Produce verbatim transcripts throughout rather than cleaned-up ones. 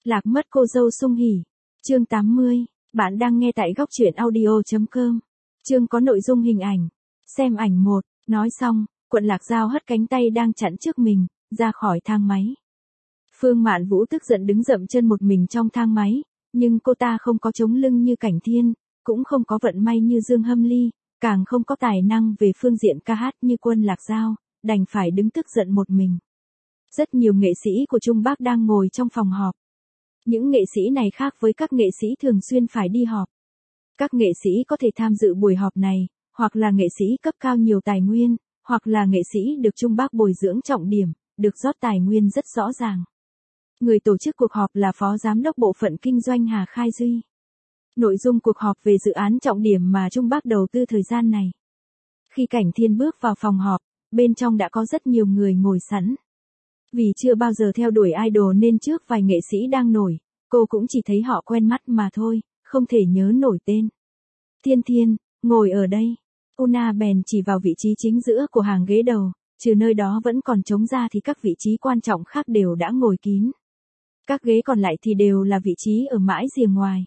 Lạc mất cô dâu Sung Hỉ. Chương tám mươi. Bạn đang nghe tại góc truyện audio chấm com. Chương có nội dung hình ảnh. Xem ảnh một. Nói xong, Quận Lạc Giao hất cánh tay đang chặn trước mình, ra khỏi thang máy. Phương Mạn Vũ tức giận đứng dậm chân một mình trong thang máy, nhưng cô ta không có chống lưng như Cảnh Thiên, cũng không có vận may như Dương Hâm Ly, càng không có tài năng về phương diện ca hát như Quân Lạc Giao, đành phải đứng tức giận một mình. Rất nhiều nghệ sĩ của Trung Bắc đang ngồi trong phòng họp. Những nghệ sĩ này khác với các nghệ sĩ thường xuyên phải đi họp. Các nghệ sĩ có thể tham dự buổi họp này, hoặc là nghệ sĩ cấp cao nhiều tài nguyên, hoặc là nghệ sĩ được Trung Bắc bồi dưỡng trọng điểm, được rót tài nguyên rất rõ ràng. Người tổ chức cuộc họp là Phó Giám đốc Bộ phận Kinh doanh Hà Khai Duy. Nội dung cuộc họp về dự án trọng điểm mà Trung Bắc đầu tư thời gian này. Khi Cảnh Thiên bước vào phòng họp, bên trong đã có rất nhiều người ngồi sẵn. Vì chưa bao giờ theo đuổi idol nên trước vài nghệ sĩ đang nổi, cô cũng chỉ thấy họ quen mắt mà thôi, không thể nhớ nổi tên. Thiên Thiên, ngồi ở đây. Una bèn chỉ vào vị trí chính giữa của hàng ghế đầu, trừ nơi đó vẫn còn trống ra thì các vị trí quan trọng khác đều đã ngồi kín. Các ghế còn lại thì đều là vị trí ở mãi rìa ngoài.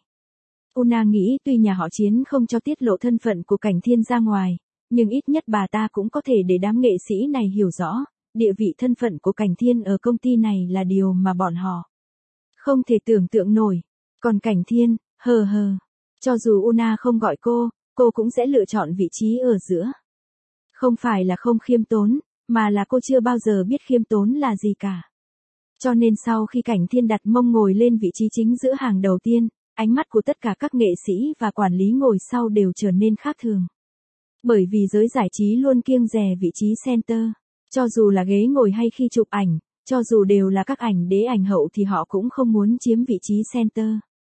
Una nghĩ tuy nhà họ Chiến không cho tiết lộ thân phận của Cảnh Thiên ra ngoài, nhưng ít nhất bà ta cũng có thể để đám nghệ sĩ này hiểu rõ, địa vị thân phận của Cảnh Thiên ở công ty này là điều mà bọn họ không thể tưởng tượng nổi. Còn Cảnh Thiên, hờ hờ, cho dù Una không gọi cô, cô cũng sẽ lựa chọn vị trí ở giữa. Không phải là không khiêm tốn, mà là cô chưa bao giờ biết khiêm tốn là gì cả. Cho nên sau khi Cảnh Thiên đặt mông ngồi lên vị trí chính giữa hàng đầu tiên, ánh mắt của tất cả các nghệ sĩ và quản lý ngồi sau đều trở nên khác thường. Bởi vì giới giải trí luôn kiêng dè vị trí center. Cho dù là ghế ngồi hay khi chụp ảnh, cho dù đều là các ảnh đế ảnh hậu thì họ cũng không muốn chiếm vị trí center.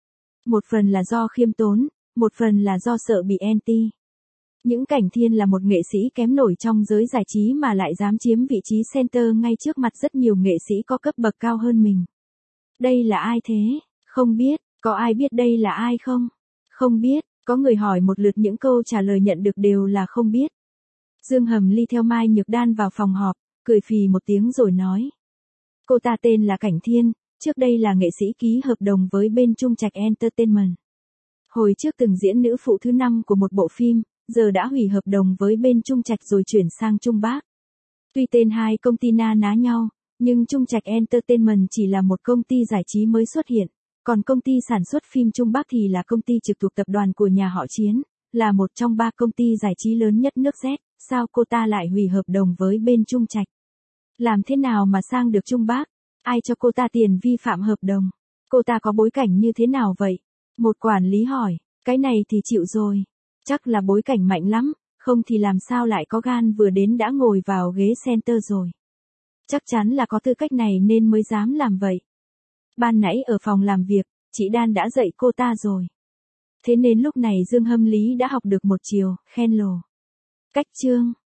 Một phần là do khiêm tốn, một phần là do sợ bị anti. Những Cảnh Thiên là một nghệ sĩ kém nổi trong giới giải trí mà lại dám chiếm vị trí center ngay trước mặt rất nhiều nghệ sĩ có cấp bậc cao hơn mình. Đây là ai thế? Không biết, có ai biết đây là ai không? Không biết, có người hỏi một lượt những câu trả lời nhận được đều là không biết. Dương Hầm Ly theo Mai Nhược Đan vào phòng họp, cười phì một tiếng rồi nói. Cô ta tên là Cảnh Thiên, trước đây là nghệ sĩ ký hợp đồng với bên Trung Trạch Entertainment. Hồi trước từng diễn nữ phụ thứ năm của một bộ phim, giờ đã hủy hợp đồng với bên Trung Trạch rồi chuyển sang Trung Bắc. Tuy tên hai công ty na ná nhau, nhưng Trung Trạch Entertainment chỉ là một công ty giải trí mới xuất hiện, còn công ty sản xuất phim Trung Bắc thì là công ty trực thuộc tập đoàn của nhà họ Chiến, là một trong ba công ty giải trí lớn nhất nước Z. Sao cô ta lại hủy hợp đồng với bên Trung Trạch? Làm thế nào mà sang được Trung Bắc? Ai cho cô ta tiền vi phạm hợp đồng? Cô ta có bối cảnh như thế nào vậy? Một quản lý hỏi, cái này thì chịu rồi. Chắc là bối cảnh mạnh lắm, không thì làm sao lại có gan vừa đến đã ngồi vào ghế center rồi. Chắc chắn là có tư cách này nên mới dám làm vậy. Ban nãy ở phòng làm việc, chị Đan đã dạy cô ta rồi. Thế nên lúc này Dương Hâm Lý đã học được một chiều, khen lồ. Cách chương.